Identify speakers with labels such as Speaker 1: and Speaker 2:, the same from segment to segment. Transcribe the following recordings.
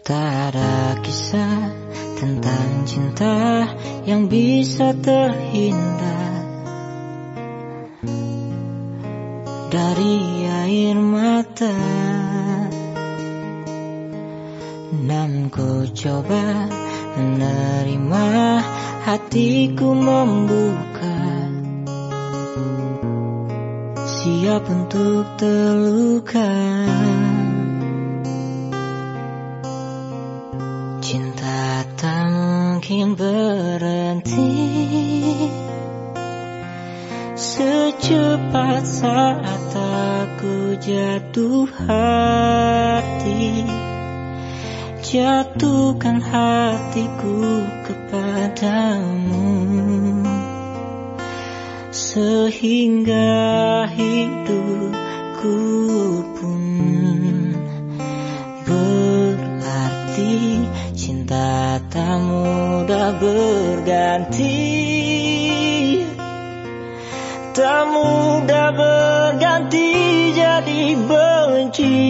Speaker 1: Tak ada kisah tentang cinta yang bisa terhindar dari air mata. Namun ku coba menerima, hatiku membuka, siap untuk terluka. Cinta tak mungkin berhenti secepat saat aku jatuh hati. Jatuhkan hatiku kepadamu, sehingga hidupku pun berarti. Cinta tak mudah berganti, tak mudah berganti jadi benci.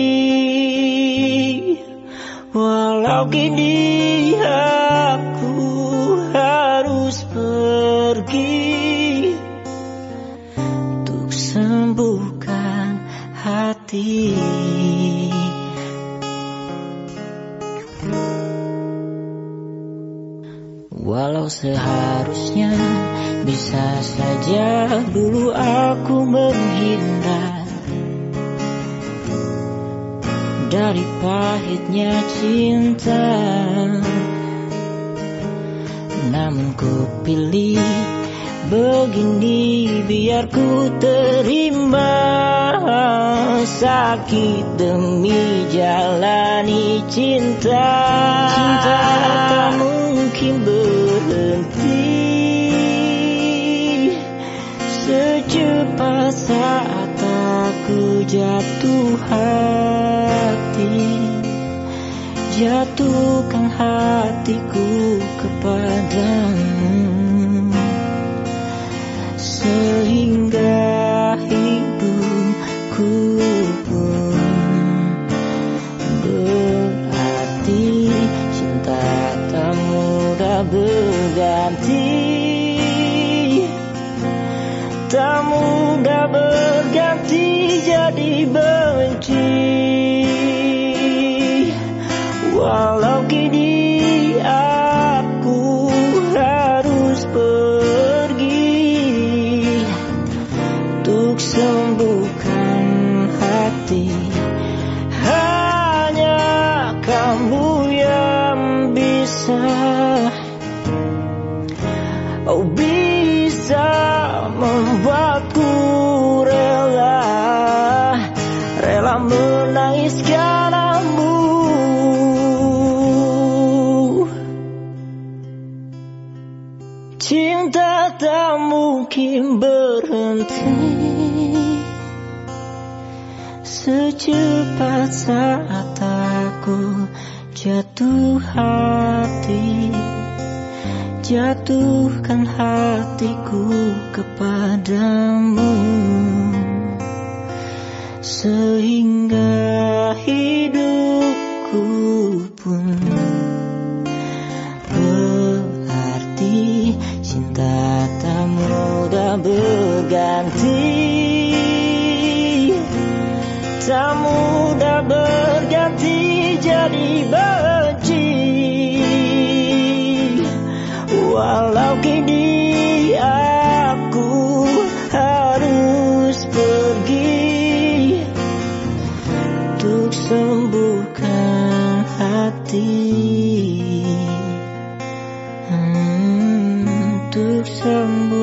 Speaker 1: Walau kini aku harus pergi untuk sembuhkan hati. Walau seharusnya bisa saja dulu aku menghindar dari pahitnya cinta, namun ku pilih begini biar ku terima sakit demi jalani cinta. Cinta tak mungkin berhenti secepat saat aku jatuh hati. Jatuhkan hatiku kepadamu, sehingga hidupku pun berarti. Cinta tak mudah berganti, tak mudah berganti jadi benci. Walau kini aku harus pergi untuk sembuhkan hati. Hanya kamu yang bisa, oh bisa membuatku rela menangis karenamu. Cinta tak mungkin berhenti secepat saat aku jatuh hati. Jatuhkan hatiku kepadamu, sehingga hidupku pun berarti. Cinta tak mudah berganti, tak mudah berganti jadi benci. Walau kini aku harus pergi untuk sembuhkan hati, untuk sembuh.